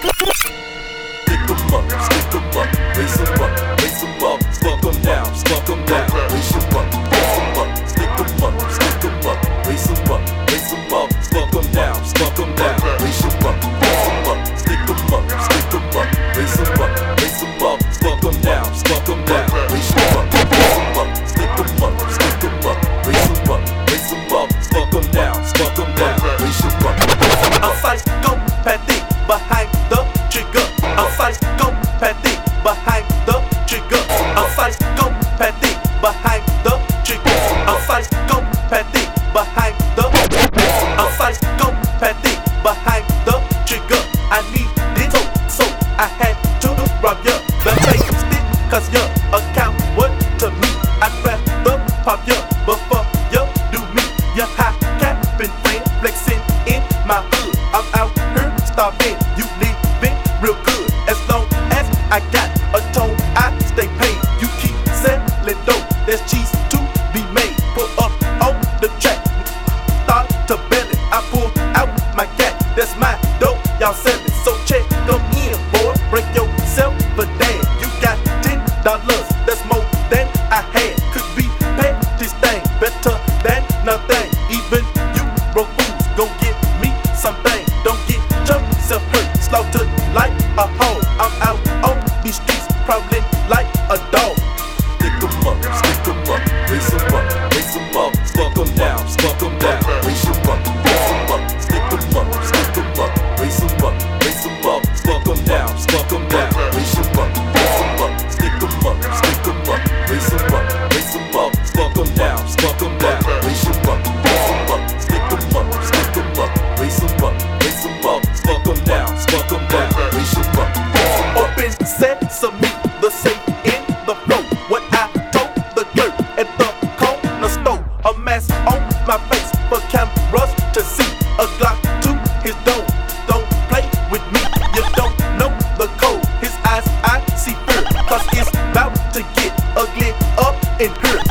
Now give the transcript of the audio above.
Stick 'em up, raise 'em up, raise 'em up, skunk 'em down, raise 'em up, stick 'em up, stick 'em up, raise 'em up, skunk 'em down, raise 'em up, stick 'em up, raise 'em up, skunk 'em down, raise 'em up, stick 'em up, raise 'em up, skunk 'em down, raise 'em up. I'm psychopathic behind the trigger. I'm psychopathic behind the trigger. I'm psychopathic behind the trigger. I'm psychopathic behind the. I'm psychopathic behind the trigger. I need it so I had to rob ya. The taste it, cause your account what to me. I'd rather pop ya before you do me. Your high capping friend flexing in my hood. I'm out here starving, you living real good. As long as I got a tone, I stay paid. You keep selling dope, there's cheese to be made. Pull up on the track, start to belly. I pull out my gat, that's my dope, y'all selling. So check them in, boy, break yourself for that. You got $10, that's more than I had. Could be paid this thing, better than nothing. Even you broke fools gon' get me something. Don't get yourself hurt, slaughtered like a hog. I'm out on these streets, prowling like a dog. Stick 'em up, raise 'em up, skunk 'em down, raise 'em up, stick 'em up, raise 'em up, skunk 'em down, raise 'em up, stick 'em up, raise 'em up, skunk 'em down, raise 'em up, stick 'em up, raise 'em up, skunk 'em down, raise 'em up. Open sesame, the safe in the flow. What I told the dirt at the corner store. A mask on my face for cameras to see. A Glock to his dome. Don't play with me, you don't know the code. His eyes, I see fear, cause it's about to get ugly up in here.